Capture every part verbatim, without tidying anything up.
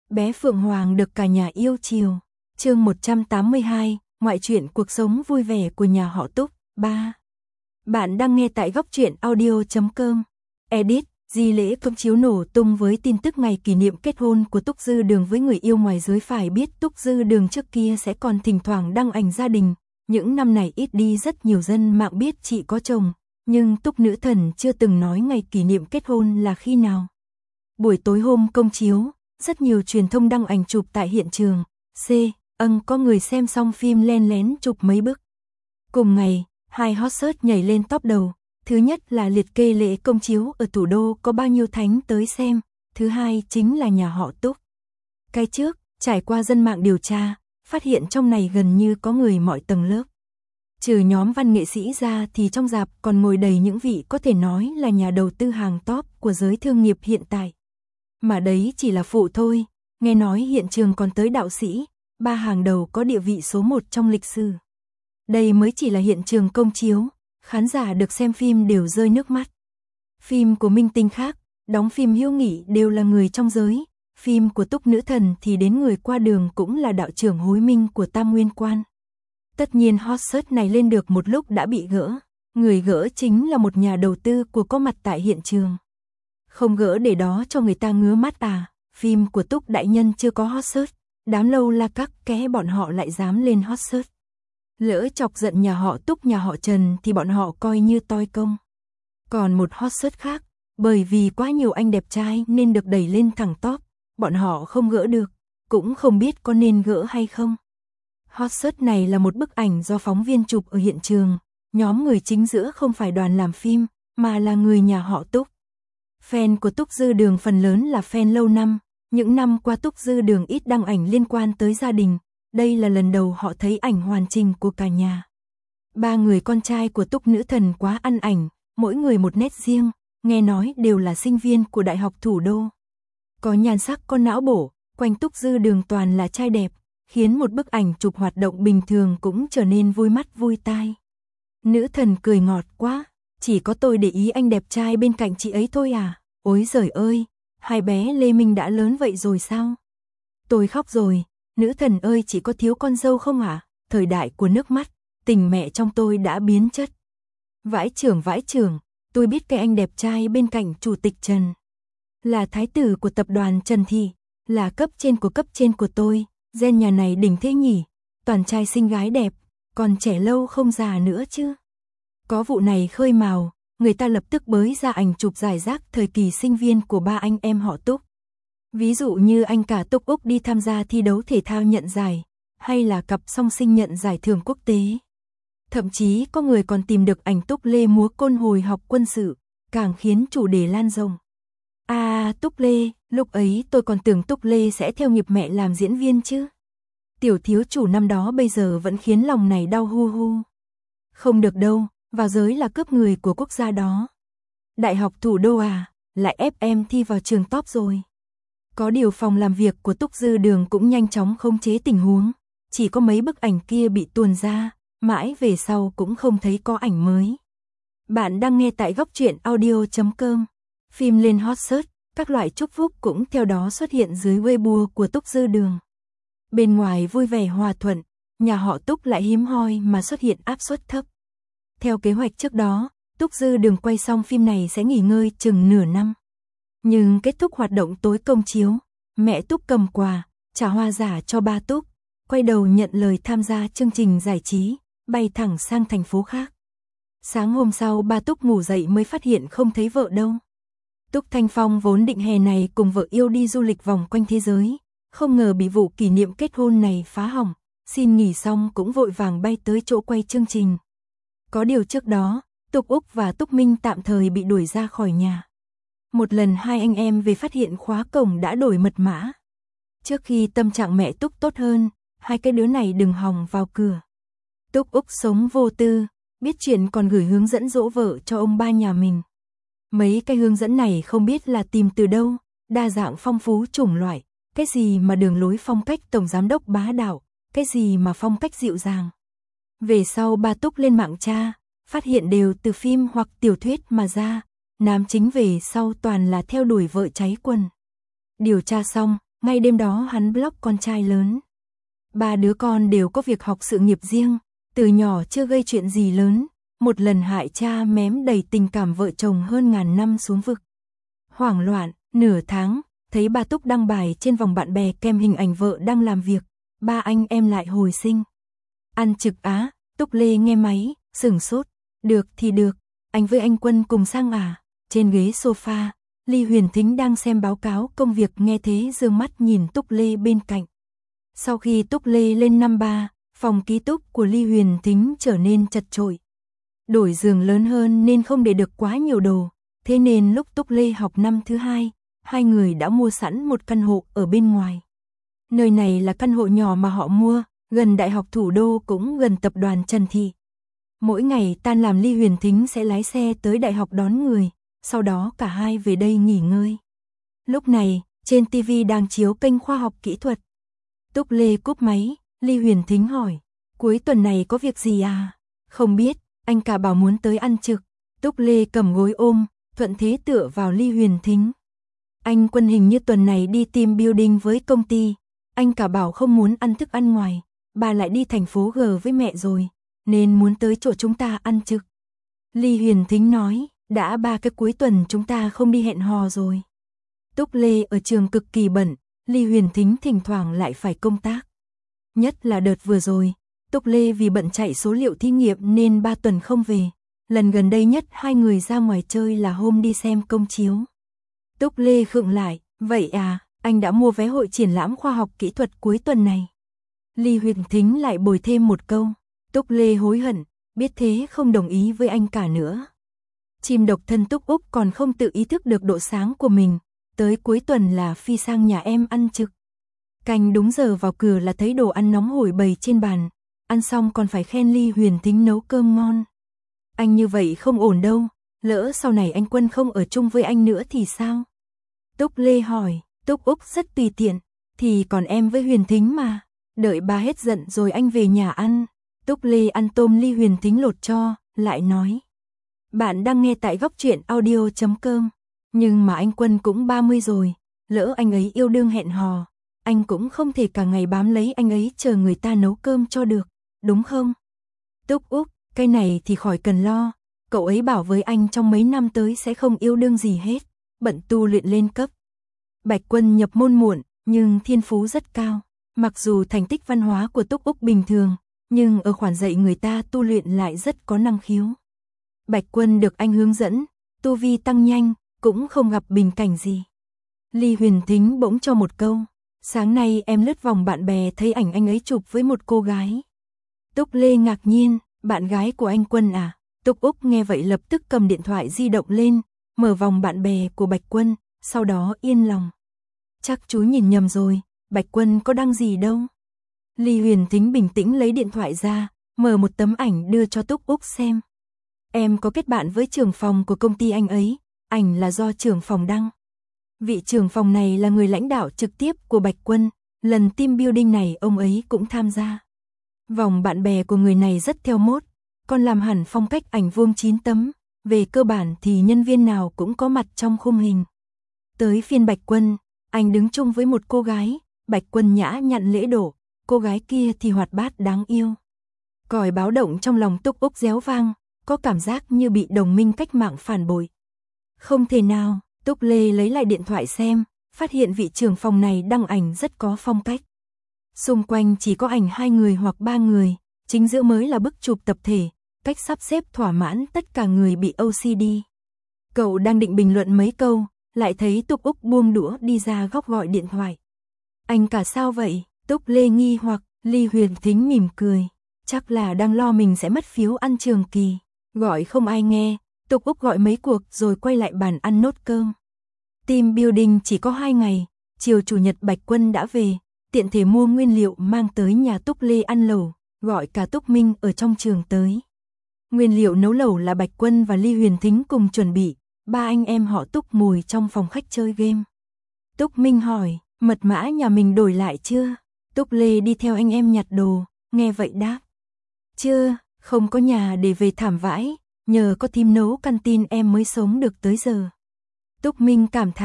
Bé Phượng Hoàng được cả nhà yêu chiều. Chương một trăm tám mươi hai, ngoại truyện cuộc sống vui vẻ của nhà họ Túc, ba. Bạn đang nghe tại góc truyện audio chấm com. Edit, di lễ công chiếu nổ tung với tin tức ngày kỷ niệm kết hôn của Túc Dư Đường với người yêu ngoài giới. Phải biết Túc Dư Đường trước kia sẽ còn thỉnh thoảng đăng ảnh gia đình, những năm này ít đi rất nhiều dân mạng biết chị có chồng, nhưng Túc nữ thần chưa từng nói ngày kỷ niệm kết hôn là khi nào. Buổi tối hôm công chiếu, rất nhiều truyền thông đăng ảnh chụp tại hiện trường. C. Âng có người xem xong phim len lén chụp mấy bức. Cùng ngày, hai hot search nhảy lên top đầu. Thứ nhất là liệt kê lễ công chiếu ở thủ đô có bao nhiêu thánh tới xem. Thứ hai chính là nhà họ Túc. Cái trước, trải qua dân mạng điều tra, phát hiện trong này gần như có người mọi tầng lớp. Trừ nhóm văn nghệ sĩ ra thì trong rạp còn ngồi đầy những vị có thể nói là nhà đầu tư hàng top của giới thương nghiệp hiện tại. Mà đấy chỉ là phụ thôi, nghe nói hiện trường còn tới đạo sĩ, ba hàng đầu có địa vị số một trong lịch sử. Đây mới chỉ là hiện trường công chiếu, khán giả được xem phim đều rơi nước mắt. Phim của minh tinh khác, đóng phim hữu nghị đều là người trong giới, phim của Túc nữ thần thì đến người qua đường cũng là đạo trưởng hối minh của Tam Nguyên Quan. Tất nhiên hot search này lên được một lúc đã bị gỡ, người gỡ chính là một nhà đầu tư của có mặt tại hiện trường. Không gỡ để đó cho người ta ngứa mắt à, phim của Túc đại nhân chưa có hot search, đám lâu la các ké bọn họ lại dám lên hot search. Lỡ chọc giận nhà họ Túc nhà họ Trần thì bọn họ coi như toi công. Còn một hot search khác, bởi vì quá nhiều anh đẹp trai nên được đẩy lên thẳng top, bọn họ không gỡ được, cũng không biết có nên gỡ hay không. Hot search này là một bức ảnh do phóng viên chụp ở hiện trường, nhóm người chính giữa không phải đoàn làm phim, mà là người nhà họ Túc. Fan của Túc Dư Đường phần lớn là fan lâu năm, những năm qua Túc Dư Đường ít đăng ảnh liên quan tới gia đình, đây là lần đầu họ thấy ảnh hoàn chỉnh của cả nhà. Ba người con trai của Túc nữ thần quá ăn ảnh, mỗi người một nét riêng, nghe nói đều là sinh viên của Đại học Thủ đô. Có nhan sắc có não bổ, quanh Túc Dư Đường toàn là trai đẹp, khiến một bức ảnh chụp hoạt động bình thường cũng trở nên vui mắt vui tai. Nữ thần cười ngọt quá, chỉ có tôi để ý anh đẹp trai bên cạnh chị ấy thôi à, ôi giời ơi, hai bé Lê Minh đã lớn vậy rồi sao? Tôi khóc rồi, nữ thần ơi chỉ có thiếu con dâu không à, thời đại của nước mắt, tình mẹ trong tôi đã biến chất. Vãi trưởng vãi trưởng, tôi biết cái anh đẹp trai bên cạnh chủ tịch Trần. Là thái tử của tập đoàn Trần Thị, là cấp trên của cấp trên của tôi, gen nhà này đỉnh thế nhỉ, toàn trai xinh gái đẹp, còn trẻ lâu không già nữa chứ. Có vụ này khơi mào, người ta lập tức bới ra ảnh chụp giải rác thời kỳ sinh viên của ba anh em họ Túc. Ví dụ như anh cả Túc Úc đi tham gia thi đấu thể thao nhận giải, hay là cặp song sinh nhận giải thưởng quốc tế. Thậm chí có người còn tìm được ảnh Túc Lê múa côn hồi học quân sự, càng khiến chủ đề lan rộng. À Túc Lê, lúc ấy tôi còn tưởng Túc Lê sẽ theo nghiệp mẹ làm diễn viên chứ. Tiểu thiếu chủ năm đó bây giờ vẫn khiến lòng này đau hu hu. Không được đâu, vào giới là cướp người của quốc gia đó. Đại học Thủ đô à, lại ép em thi vào trường top rồi. Có điều phòng làm việc của Túc Dư Đường cũng nhanh chóng khống chế tình huống, chỉ có mấy bức ảnh kia bị tuồn ra, mãi về sau cũng không thấy có ảnh mới. Bạn đang nghe tại góc truyện audio chấm com. Phim lên hot search, các loại chúc phúc cũng theo đó xuất hiện dưới Weibo của Túc Dư Đường. Bên ngoài vui vẻ hòa thuận, nhà họ Túc lại hiếm hoi mà xuất hiện áp suất thấp. Theo kế hoạch trước đó, Túc Dư Đường quay xong phim này sẽ nghỉ ngơi chừng nửa năm. Nhưng kết thúc hoạt động tối công chiếu, mẹ Túc cầm quà, trả hoa giả cho ba Túc, quay đầu nhận lời tham gia chương trình giải trí, bay thẳng sang thành phố khác. Sáng hôm sau ba Túc ngủ dậy mới phát hiện không thấy vợ đâu. Túc Thanh Phong vốn định hè này cùng vợ yêu đi du lịch vòng quanh thế giới, không ngờ bị vụ kỷ niệm kết hôn này phá hỏng, xin nghỉ xong cũng vội vàng bay tới chỗ quay chương trình. Có điều trước đó, Túc Úc và Túc Minh tạm thời bị đuổi ra khỏi nhà. Một lần hai anh em về phát hiện khóa cổng đã đổi mật mã. Trước khi tâm trạng mẹ Túc tốt hơn, hai cái đứa này đừng hòng vào cửa. Túc Úc sống vô tư, biết chuyện còn gửi hướng dẫn dỗ vợ cho ông ba nhà mình. Mấy cái hướng dẫn này không biết là tìm từ đâu, đa dạng phong phú chủng loại, cái gì mà đường lối phong cách tổng giám đốc bá đạo, cái gì mà phong cách dịu dàng. Về sau ba Túc lên mạng tra, phát hiện đều từ phim hoặc tiểu thuyết mà ra, nam chính về sau toàn là theo đuổi vợ cháy quần. Điều tra xong, ngay đêm đó hắn block con trai lớn. Ba đứa con đều có việc học sự nghiệp riêng, từ nhỏ chưa gây chuyện gì lớn, một lần hại cha mém đầy tình cảm vợ chồng hơn ngàn năm xuống vực. Hoảng loạn, nửa tháng, thấy bà Túc đăng bài trên vòng bạn bè kèm hình ảnh vợ đang làm việc, ba anh em lại hồi sinh. Ăn trực á, Túc Lê nghe máy, sửng sốt, được thì được, anh với anh Quân cùng sang à. Trên ghế sofa, Ly Huyền Thính đang xem báo cáo công việc nghe thế dương mắt nhìn Túc Lê bên cạnh. Sau khi Túc Lê lên năm ba, phòng ký túc của Ly Huyền Thính trở nên chật chội. Đổi giường lớn hơn nên không để được quá nhiều đồ, thế nên lúc Túc Lê học năm thứ hai, hai người đã mua sẵn một căn hộ ở bên ngoài. Nơi này là căn hộ nhỏ mà họ mua, gần Đại học Thủ đô cũng gần tập đoàn Trần Thị. Mỗi ngày tan làm Ly Huyền Thính sẽ lái xe tới đại học đón người, sau đó cả hai về đây nghỉ ngơi. Lúc này, trên ti vi đang chiếu kênh khoa học kỹ thuật. Túc Lê cúp máy, Ly Huyền Thính hỏi, cuối tuần này có việc gì à? Không biết, anh cả bảo muốn tới ăn trực. Túc Lê cầm gối ôm, thuận thế tựa vào Ly Huyền Thính. Anh Quân hình như tuần này đi team building với công ty, anh cả bảo không muốn ăn thức ăn ngoài, bà lại đi thành phố G với mẹ rồi, nên muốn tới chỗ chúng ta ăn trực. Ly Huyền Thính nói, đã ba cái cuối tuần chúng ta không đi hẹn hò rồi. Túc Lê ở trường cực kỳ bận, Ly Huyền Thính thỉnh thoảng lại phải công tác. Nhất là đợt vừa rồi, Túc Lê vì bận chạy số liệu thí nghiệm nên ba tuần không về. Lần gần đây nhất hai người ra ngoài chơi là hôm đi xem công chiếu. Túc Lê khựng lại, vậy à, anh đã mua vé hội triển lãm khoa học kỹ thuật cuối tuần này. Ly Huyền Thính lại bồi thêm một câu. Túc Lê hối hận, biết thế không đồng ý với anh cả nữa. Chim độc thân Túc Úc còn không tự ý thức được độ sáng của mình, tới cuối tuần là phi sang nhà em ăn trực. Canh đúng giờ vào cửa là thấy đồ ăn nóng hổi bày trên bàn, ăn xong còn phải khen Ly Huyền Thính nấu cơm ngon. Anh như vậy không ổn đâu, lỡ sau này anh Quân không ở chung với anh nữa thì sao? Túc Lê hỏi, Túc Úc rất tùy tiện, thì còn em với Huyền Thính mà, đợi ba hết giận rồi anh về nhà ăn. Túc Lê ăn tôm Ly Huyền Thính lột cho, lại nói. Bạn đang nghe tại góc truyện audio chấm com, nhưng mà anh Quân cũng ba mươi rồi, lỡ anh ấy yêu đương hẹn hò, anh cũng không thể cả ngày bám lấy anh ấy chờ người ta nấu cơm cho được, đúng không? Túc Úc, cái này thì khỏi cần lo, cậu ấy bảo với anh trong mấy năm tới sẽ không yêu đương gì hết, bận tu luyện lên cấp. Bạch Quân nhập môn muộn, nhưng thiên phú rất cao, mặc dù thành tích văn hóa của Túc Úc bình thường, nhưng ở khoản dạy người ta tu luyện lại rất có năng khiếu. Bạch Quân được anh hướng dẫn, tu vi tăng nhanh, cũng không gặp bình cảnh gì. Ly Huyền Thính bỗng cho một câu, sáng nay em lướt vòng bạn bè thấy ảnh anh ấy chụp với một cô gái. Túc Lê ngạc nhiên, bạn gái của anh Quân à? Túc Úc nghe vậy lập tức cầm điện thoại di động lên, mở vòng bạn bè của Bạch Quân, sau đó yên lòng. Chắc chú nhìn nhầm rồi, Bạch Quân có đăng gì đâu. Ly Huyền Thính bình tĩnh lấy điện thoại ra, mở một tấm ảnh đưa cho Túc Úc xem. Em có kết bạn với trưởng phòng của công ty anh ấy, ảnh là do trưởng phòng đăng. Vị trưởng phòng này là người lãnh đạo trực tiếp của Bạch Quân, lần team building này ông ấy cũng tham gia. Vòng bạn bè của người này rất theo mốt, còn làm hẳn phong cách ảnh vuông chín tấm, về cơ bản thì nhân viên nào cũng có mặt trong khung hình. Tới phiên Bạch Quân, anh đứng chung với một cô gái, Bạch Quân nhã nhặn lễ độ, cô gái kia thì hoạt bát đáng yêu. Còi báo động trong lòng Túc Úc réo vang, có cảm giác như bị đồng minh cách mạng phản bội. Không thể nào, Túc Lê lấy lại điện thoại xem, phát hiện vị trưởng phòng này đăng ảnh rất có phong cách. Xung quanh chỉ có ảnh hai người hoặc ba người, chính giữa mới là bức chụp tập thể, cách sắp xếp thỏa mãn tất cả người bị ô xê đê. Cậu đang định bình luận mấy câu, lại thấy Túc Úc buông đũa đi ra góc gọi điện thoại. Anh cả sao vậy? Túc Lê nghi hoặc, Ly Huyền Thính mỉm cười, chắc là đang lo mình sẽ mất phiếu ăn trường kỳ. Gọi không ai nghe, Túc Úc gọi mấy cuộc rồi quay lại bàn ăn nốt cơm. Team building chỉ có hai ngày, chiều chủ nhật Bạch Quân đã về, tiện thể mua nguyên liệu mang tới nhà Túc Lê ăn lẩu, gọi cả Túc Minh ở trong trường tới. Nguyên liệu nấu lẩu là Bạch Quân và Ly Huyền Thính cùng chuẩn bị, ba anh em họ Túc ngồi trong phòng khách chơi game. Túc Minh hỏi, mật mã nhà mình đổi lại chưa? Túc Lê đi theo anh em nhặt đồ, nghe vậy đáp. Chưa, không có nhà để về thảm vãi, nhờ có thím nấu canteen em mới sống được tới giờ. Túc Minh cảm thán,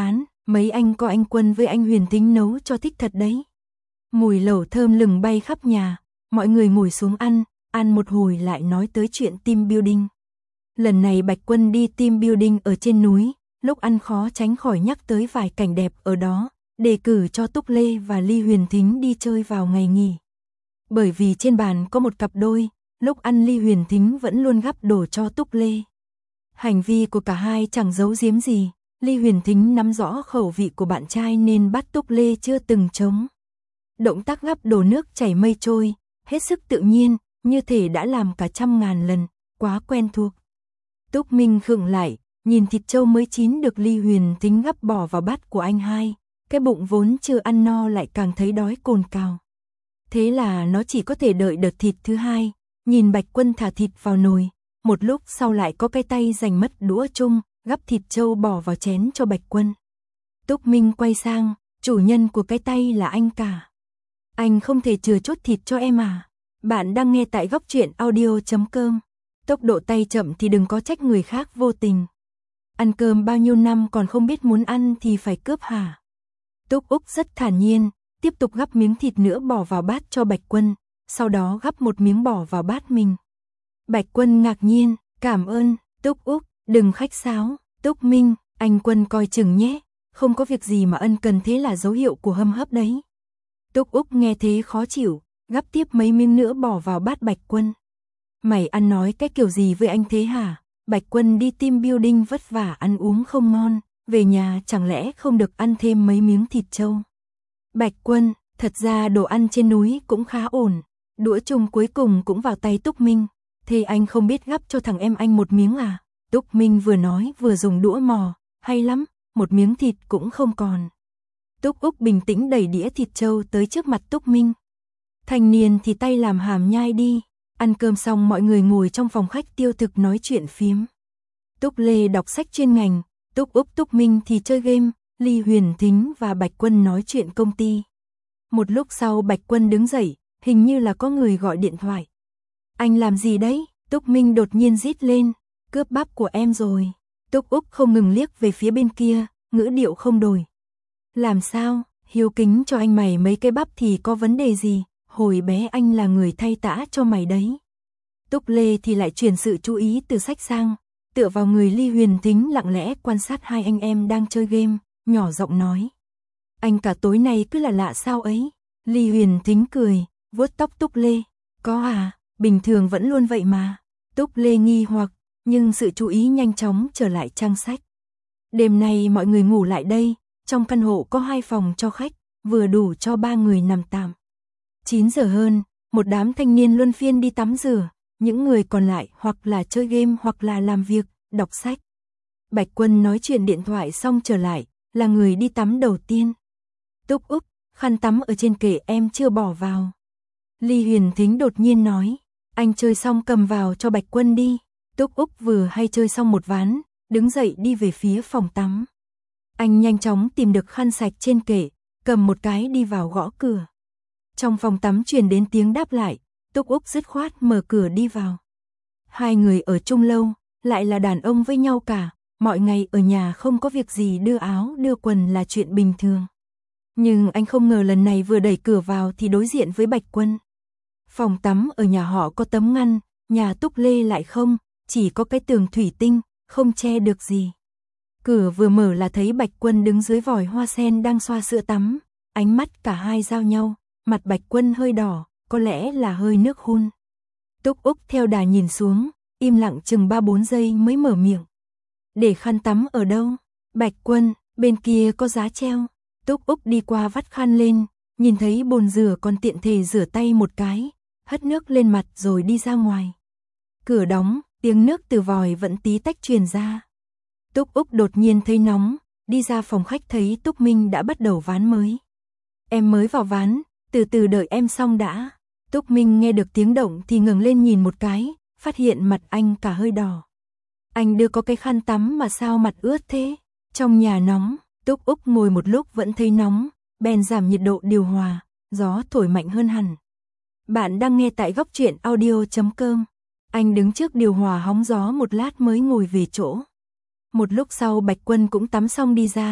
Mấy anh có anh Quân với anh Huyền Thính nấu cho thích thật đấy. Mùi lẩu thơm lừng bay khắp nhà, mọi người ngồi xuống ăn, ăn một hồi lại nói tới chuyện team building. Lần này Bạch Quân đi team building ở trên núi, lúc ăn khó tránh khỏi nhắc tới vài cảnh đẹp ở đó, đề cử cho Túc Lê và Ly Huyền Thính đi chơi vào ngày nghỉ. Bởi vì trên bàn có một cặp đôi, lúc ăn Ly Huyền Thính vẫn luôn gắp đồ cho Túc Lê. Hành vi của cả hai chẳng giấu giếm gì, Ly Huyền Thính nắm rõ khẩu vị của bạn trai nên bắt Túc Lê chưa từng trống. Động tác gắp đồ nước chảy mây trôi, hết sức tự nhiên, như thể đã làm cả trăm ngàn lần, quá quen thuộc. Túc Minh khựng lại, nhìn thịt trâu mới chín được Ly Huyền Thính gắp bỏ vào bát của anh hai, cái bụng vốn chưa ăn no lại càng thấy đói cồn cào. Thế là nó chỉ có thể đợi đợt thịt thứ hai, nhìn Bạch Quân thả thịt vào nồi, một lúc sau lại có cái tay giành mất đũa chung, gắp thịt trâu bỏ vào chén cho Bạch Quân. Túc Minh quay sang, chủ nhân của cái tay là anh cả. Anh không thể chừa chút thịt cho em à? Bạn đang nghe tại góc truyện audio chấm com. Tốc độ tay chậm thì đừng có trách người khác vô tình. Ăn cơm bao nhiêu năm còn không biết muốn ăn thì phải cướp hả? Túc Úc rất thản nhiên, tiếp tục gắp miếng thịt nữa bỏ vào bát cho Bạch Quân, sau đó gắp một miếng bỏ vào bát mình. Bạch Quân ngạc nhiên, cảm ơn, Túc Úc, đừng khách sáo, Túc Minh, anh Quân coi chừng nhé, không có việc gì mà ân cần thế là dấu hiệu của hâm hấp đấy. Túc Úc nghe thế khó chịu, gắp tiếp mấy miếng nữa bỏ vào bát Bạch Quân. Mày ăn nói cái kiểu gì với anh thế hả? Bạch Quân đi team building vất vả ăn uống không ngon, về nhà chẳng lẽ không được ăn thêm mấy miếng thịt trâu? Bạch Quân, thật ra đồ ăn trên núi cũng khá ổn, đũa chung cuối cùng cũng vào tay Túc Minh, thế anh không biết gắp cho thằng em anh một miếng à? Túc Minh vừa nói vừa dùng đũa mò, hay lắm, một miếng thịt cũng không còn. Túc Úc bình tĩnh đẩy đĩa thịt trâu tới trước mặt Túc Minh. Thanh niên thì tay làm hàm nhai đi. Ăn cơm xong mọi người ngồi trong phòng khách tiêu thực nói chuyện phiếm. Túc Lê đọc sách chuyên ngành, Túc Úc Túc Minh thì chơi game, Ly Huyền Thính và Bạch Quân nói chuyện công ty. Một lúc sau Bạch Quân đứng dậy, hình như là có người gọi điện thoại. Anh làm gì đấy? Túc Minh đột nhiên rít lên, cướp bắp của em rồi. Túc Úc không ngừng liếc về phía bên kia, ngữ điệu không đổi. Làm sao, hiếu kính cho anh mày mấy cái bắp thì có vấn đề gì? Hồi bé anh là người thay tã cho mày đấy. Túc Lê thì lại chuyển sự chú ý từ sách sang, tựa vào người Ly Huyền Thính lặng lẽ quan sát hai anh em đang chơi game, nhỏ giọng nói. Anh cả tối nay cứ là lạ sao ấy. Ly Huyền Thính cười, vuốt tóc Túc Lê. Có à, bình thường vẫn luôn vậy mà. Túc Lê nghi hoặc, nhưng sự chú ý nhanh chóng trở lại trang sách. Đêm nay mọi người ngủ lại đây, trong căn hộ có hai phòng cho khách, vừa đủ cho ba người nằm tạm. chín giờ hơn, một đám thanh niên luân phiên đi tắm rửa, những người còn lại hoặc là chơi game hoặc là làm việc, đọc sách. Bạch Quân nói chuyện điện thoại xong trở lại, là người đi tắm đầu tiên. Túc Úc, khăn tắm ở trên kệ em chưa bỏ vào. Ly Huyền Thính đột nhiên nói, anh chơi xong cầm vào cho Bạch Quân đi. Túc Úc vừa hay chơi xong một ván, đứng dậy đi về phía phòng tắm. Anh nhanh chóng tìm được khăn sạch trên kệ, cầm một cái đi vào gõ cửa. Trong phòng tắm truyền đến tiếng đáp lại, Túc Úc dứt khoát mở cửa đi vào. Hai người ở chung lâu, lại là đàn ông với nhau cả, mọi ngày ở nhà không có việc gì đưa áo đưa quần là chuyện bình thường. Nhưng anh không ngờ lần này vừa đẩy cửa vào thì đối diện với Bạch Quân. Phòng tắm ở nhà họ có tấm ngăn, nhà Túc Lê lại không, chỉ có cái tường thủy tinh, không che được gì. Cửa vừa mở là thấy Bạch Quân đứng dưới vòi hoa sen đang xoa sữa tắm, ánh mắt cả hai giao nhau. Mặt Bạch Quân hơi đỏ, có lẽ là hơi nước hun. Túc Úc theo đà nhìn xuống, im lặng chừng ba bốn giây mới mở miệng. Để khăn tắm ở đâu? Bạch Quân, bên kia có giá treo. Túc Úc đi qua vắt khăn lên, nhìn thấy bồn rửa còn tiện thể rửa tay một cái, hất nước lên mặt rồi đi ra ngoài. Cửa đóng, tiếng nước từ vòi vẫn tí tách truyền ra. Túc Úc đột nhiên thấy nóng, đi ra phòng khách thấy Túc Minh đã bắt đầu ván mới. Em mới vào ván. Từ từ đợi em xong đã. Túc Minh nghe được tiếng động thì ngẩng lên nhìn một cái, phát hiện mặt anh cả hơi đỏ. Anh đưa có cái khăn tắm mà sao mặt ướt thế? Trong nhà nóng, Túc Úc ngồi một lúc vẫn thấy nóng, bèn giảm nhiệt độ điều hòa, gió thổi mạnh hơn hẳn. Bạn đang nghe tại góc truyện audio chấm com. Anh đứng trước điều hòa hóng gió một lát mới ngồi về chỗ. Một lúc sau Bạch Quân cũng tắm xong đi ra,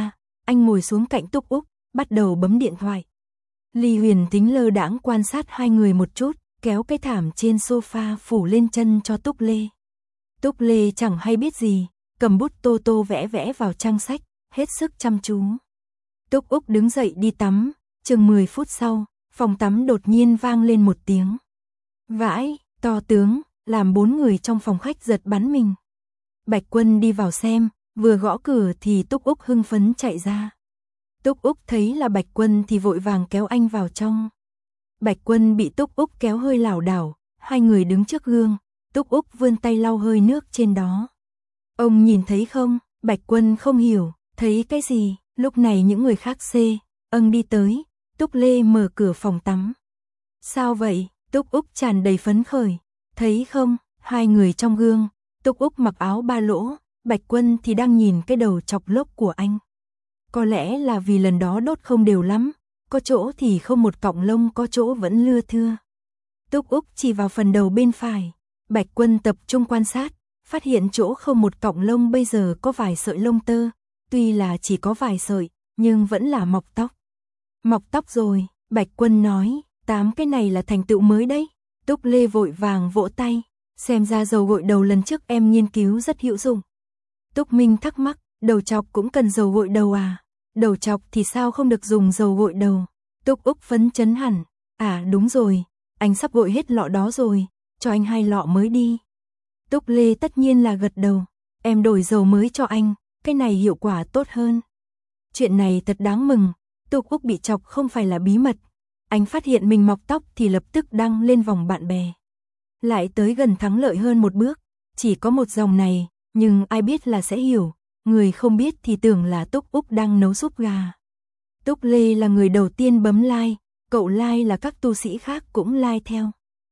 anh ngồi xuống cạnh Túc Úc, bắt đầu bấm điện thoại. Ly Huyền Tính lơ đãng quan sát hai người một chút, kéo cái thảm trên sofa phủ lên chân cho Túc Lê. Túc Lê chẳng hay biết gì, cầm bút tô tô vẽ vẽ vào trang sách, hết sức chăm chú. Túc Úc đứng dậy đi tắm, chừng mười phút sau, phòng tắm đột nhiên vang lên một tiếng. Vãi, to tướng, làm bốn người trong phòng khách giật bắn mình. Bạch Quân đi vào xem, vừa gõ cửa thì Túc Úc hưng phấn chạy ra. Túc Úc thấy là Bạch Quân thì vội vàng kéo anh vào trong. Bạch Quân bị Túc Úc kéo hơi lảo đảo, hai người đứng trước gương, Túc Úc vươn tay lau hơi nước trên đó. Ông nhìn thấy không? Bạch Quân không hiểu, thấy cái gì? Lúc này những người khác xê, âng đi tới, Túc Lê mở cửa phòng tắm. Sao vậy? Túc Úc tràn đầy phấn khởi, thấy không? Hai người trong gương, Túc Úc mặc áo ba lỗ, Bạch Quân thì đang nhìn cái đầu chọc lốc của anh. Có lẽ là vì lần đó đốt không đều lắm, có chỗ thì không một cọng lông, có chỗ vẫn lưa thưa. Túc Úc chỉ vào phần đầu bên phải, Bạch Quân tập trung quan sát, phát hiện chỗ không một cọng lông bây giờ có vài sợi lông tơ, tuy là chỉ có vài sợi, nhưng vẫn là mọc tóc. Mọc tóc rồi, Bạch Quân nói, tám cái này là thành tựu mới đấy. Túc Lê vội vàng vỗ tay, xem ra dầu gội đầu lần trước em nghiên cứu rất hữu dụng. Túc Minh thắc mắc, đầu chọc cũng cần dầu gội đầu à? Đầu chọc thì sao không được dùng dầu gội đầu? Túc Úc phấn chấn hẳn, à đúng rồi, anh sắp gội hết lọ đó rồi, cho anh hai lọ mới đi. Túc Lê tất nhiên là gật đầu, em đổi dầu mới cho anh, cái này hiệu quả tốt hơn. Chuyện này thật đáng mừng, Túc Úc bị chọc không phải là bí mật. Anh phát hiện mình mọc tóc thì lập tức đăng lên vòng bạn bè. Lại tới gần thắng lợi hơn một bước, chỉ có một dòng này, nhưng ai biết là sẽ hiểu, người không biết thì tưởng là Túc Úc đang nấu súp gà. Túc Lê là người đầu tiên bấm like, cậu like là các tu sĩ khác cũng like theo.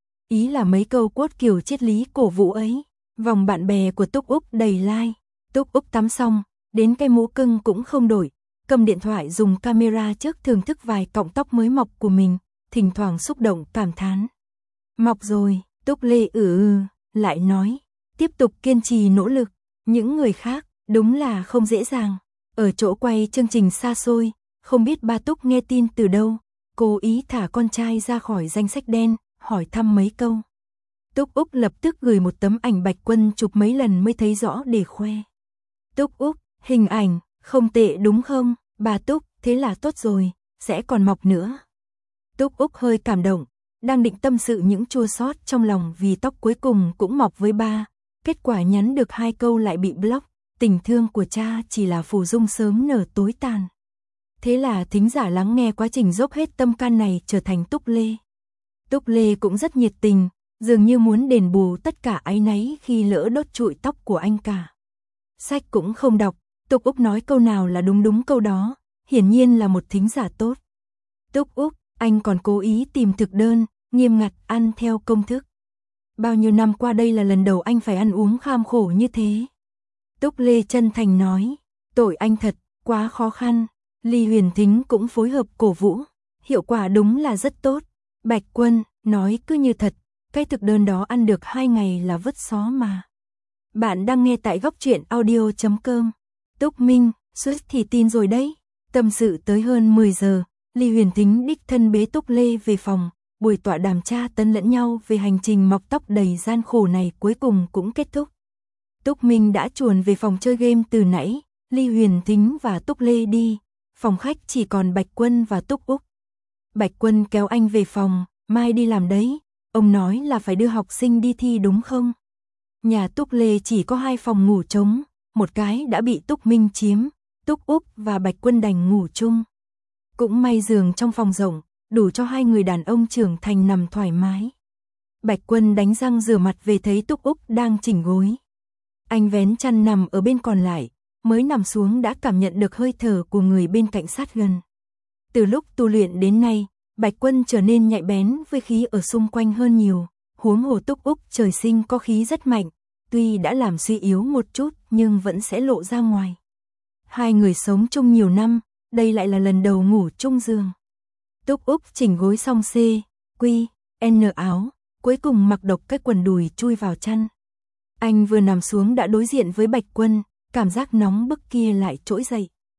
Ý là mấy câu quote kiểu triết lý cổ vũ ấy, vòng bạn bè của Túc Úc đầy like. Túc Úc tắm xong, đến cái mũ cưng cũng không đổi, cầm điện thoại dùng camera trước thưởng thức vài cọng tóc mới mọc của mình, thỉnh thoảng xúc động cảm thán. Mọc rồi, Túc Lê ừ ừ, lại nói, tiếp tục kiên trì nỗ lực, những người khác, đúng là không dễ dàng. Ở chỗ quay chương trình xa xôi, không biết ba Túc nghe tin từ đâu, cố ý thả con trai ra khỏi danh sách đen, hỏi thăm mấy câu. Túc Úc lập tức gửi một tấm ảnh Bạch Quân chụp mấy lần mới thấy rõ để khoe. Túc Úc, hình ảnh, không tệ đúng không? Bà Túc, thế là tốt rồi, sẽ còn mọc nữa. Túc Úc hơi cảm động, đang định tâm sự những chua xót trong lòng vì tóc cuối cùng cũng mọc với ba. Kết quả nhắn được hai câu lại bị block, tình thương của cha chỉ là phù dung sớm nở tối tàn. Thế là thính giả lắng nghe quá trình dốc hết tâm can này trở thành Túc Lê. Túc Lê cũng rất nhiệt tình, dường như muốn đền bù tất cả áy náy khi lỡ đốt trụi tóc của anh cả. Sách cũng không đọc, Túc Úc nói câu nào là đúng đúng câu đó, hiển nhiên là một thính giả tốt. Túc Úc, anh còn cố ý tìm thực đơn, nghiêm ngặt ăn theo công thức. Bao nhiêu năm qua đây là lần đầu anh phải ăn uống kham khổ như thế. Túc Lê chân thành nói, tội anh thật, quá khó khăn. Ly Huyền Thính cũng phối hợp cổ vũ, hiệu quả đúng là rất tốt. Bạch Quân, nói cứ như thật, cái thực đơn đó ăn được hai ngày là vứt xó mà. Bạn đang nghe tại góc truyện audio chấm com. Túc Minh, suýt thì tin rồi đấy. Tâm sự tới hơn mười giờ, Ly Huyền Thính đích thân bế Túc Lê về phòng, buổi tọa đàm tra tấn lẫn nhau về hành trình mọc tóc đầy gian khổ này cuối cùng cũng kết thúc. Túc Minh đã chuồn về phòng chơi game từ nãy, Ly Huyền Thính và Túc Lê đi, phòng khách chỉ còn Bạch Quân và Túc Úc. Bạch Quân kéo anh về phòng, mai đi làm đấy, ông nói là phải đưa học sinh đi thi đúng không? Nhà Túc Lê chỉ có hai phòng ngủ trống, một cái đã bị Túc Minh chiếm, Túc Úc và Bạch Quân đành ngủ chung. Cũng may giường trong phòng rộng, đủ cho hai người đàn ông trưởng thành nằm thoải mái. Bạch Quân đánh răng rửa mặt về thấy Túc Úc đang chỉnh gối. Anh vén chăn nằm ở bên còn lại, mới nằm xuống đã cảm nhận được hơi thở của người bên cạnh sát gần. Từ lúc tu luyện đến nay, Bạch Quân trở nên nhạy bén với khí ở xung quanh hơn nhiều, huống hồ Túc Úc trời sinh có khí rất mạnh, tuy đã làm suy yếu một chút nhưng vẫn sẽ lộ ra ngoài. Hai người sống chung nhiều năm, đây lại là lần đầu ngủ chung giường. Túc Úc chỉnh gối xong C, Quy, N áo, cuối cùng mặc độc cái quần đùi chui vào chăn. Anh vừa nằm xuống đã đối diện với Bạch Quân, cảm giác nóng bức kia lại trỗi dậy.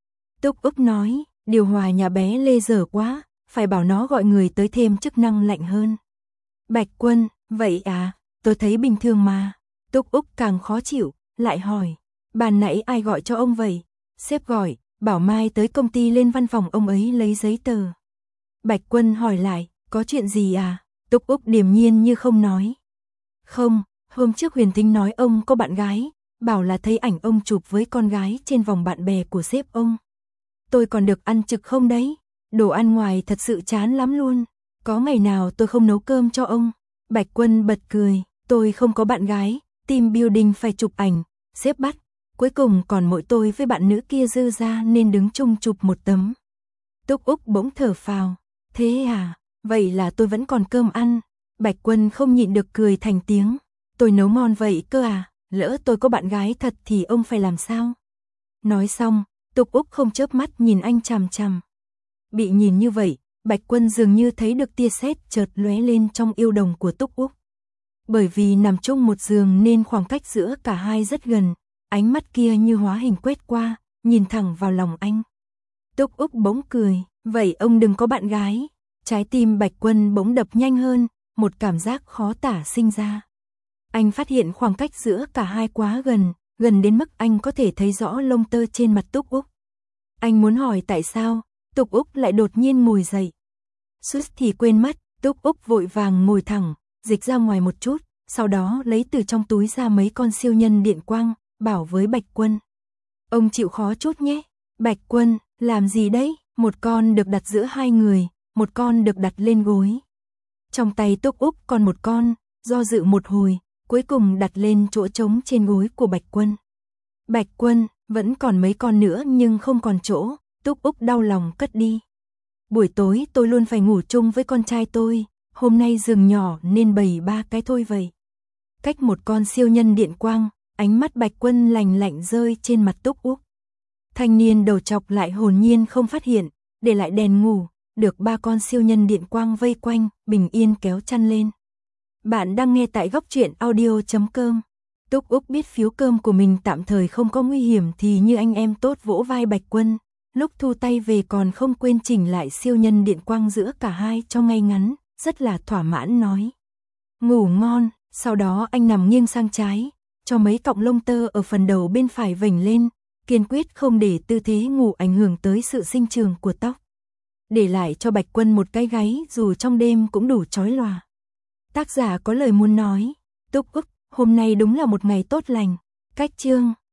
Túc Úc nói, điều hòa nhà bé Lê dở quá, phải bảo nó gọi người tới thêm chức năng lạnh hơn. Bạch Quân, vậy à, tôi thấy bình thường mà. Túc Úc càng khó chịu, lại hỏi, ban nãy ai gọi cho ông vậy? Sếp gọi, bảo mai tới công ty lên văn phòng ông ấy lấy giấy tờ. Bạch Quân hỏi lại, có chuyện gì à? Túc Úc điềm nhiên như không nói. Không, hôm trước Huyền Thính nói ông có bạn gái, bảo là thấy ảnh ông chụp với con gái trên vòng bạn bè của sếp ông. Tôi còn được ăn trực không đấy? Đồ ăn ngoài thật sự chán lắm luôn. Có ngày nào tôi không nấu cơm cho ông? Bạch Quân bật cười, tôi không có bạn gái, team building phải chụp ảnh, sếp bắt. Cuối cùng còn mỗi tôi với bạn nữ kia dư ra nên đứng chung chụp một tấm. Túc Úc bỗng thở phào, thế à, vậy là tôi vẫn còn cơm ăn. Bạch Quân không nhịn được cười thành tiếng, tôi nấu ngon vậy cơ à, lỡ tôi có bạn gái thật thì ông phải làm sao? Nói xong, Túc Úc không chớp mắt nhìn anh chằm chằm. Bị nhìn như vậy, Bạch Quân dường như thấy được tia sét chợt lóe lên trong yêu đồng của Túc Úc. Bởi vì nằm chung một giường nên khoảng cách giữa cả hai rất gần, ánh mắt kia như hóa hình quét qua, nhìn thẳng vào lòng anh. Túc Úc bỗng cười, vậy ông đừng có bạn gái. Trái tim Bạch Quân bỗng đập nhanh hơn, một cảm giác khó tả sinh ra. Anh phát hiện khoảng cách giữa cả hai quá gần, gần đến mức anh có thể thấy rõ lông tơ trên mặt Túc Úc. Anh muốn hỏi tại sao, Túc Úc lại đột nhiên ngồi dậy. Suýt thì quên mất, Túc Úc vội vàng ngồi thẳng, dịch ra ngoài một chút, sau đó lấy từ trong túi ra mấy con siêu nhân điện quang, bảo với Bạch Quân. Ông chịu khó chút nhé. Bạch Quân, làm gì đấy? Một con được đặt giữa hai người, một con được đặt lên gối. Trong tay Túc Úc còn một con, do dự một hồi, cuối cùng đặt lên chỗ trống trên gối của Bạch Quân. Bạch Quân, vẫn còn mấy con nữa nhưng không còn chỗ, Túc Úc đau lòng cất đi. Buổi tối tôi luôn phải ngủ chung với con trai tôi, hôm nay giường nhỏ nên bày ba cái thôi vậy. Cách một con siêu nhân điện quang, ánh mắt Bạch Quân lạnh lạnh rơi trên mặt Túc Úc. Thanh niên đầu chọc lại hồn nhiên không phát hiện, để lại đèn ngủ, được ba con siêu nhân điện quang vây quanh, bình yên kéo chăn lên. Bạn đang nghe tại góc truyện audio chấm com. Túc Úc biết phiếu cơm của mình tạm thời không có nguy hiểm thì như anh em tốt vỗ vai Bạch Quân, lúc thu tay về còn không quên chỉnh lại siêu nhân điện quang giữa cả hai cho ngay ngắn, rất là thỏa mãn nói. Ngủ ngon, sau đó anh nằm nghiêng sang trái, cho mấy cọng lông tơ ở phần đầu bên phải vểnh lên, kiên quyết không để tư thế ngủ ảnh hưởng tới sự sinh trưởng của tóc. Để lại cho Bạch Quân một cái gáy dù trong đêm cũng đủ chói lòa. Tác giả có lời muốn nói, Túc Úc, hôm nay đúng là một ngày tốt lành. Cách chương